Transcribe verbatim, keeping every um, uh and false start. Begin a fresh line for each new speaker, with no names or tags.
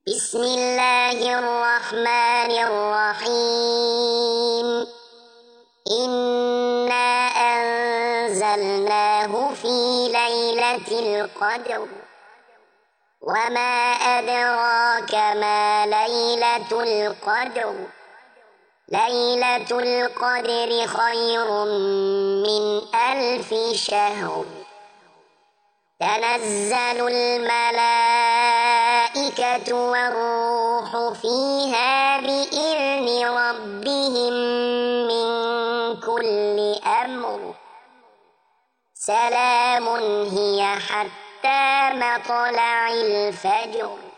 بسم الله الرحمن الرحيم إنا أنزلناه في ليلة القدر وما أدراك ما ليلة القدر ليلة القدر خير من ألف شهر تنزل الملائكة والروح فيها بإذن ربهم من كل أمر سلام هي حتى مطلع الفجر.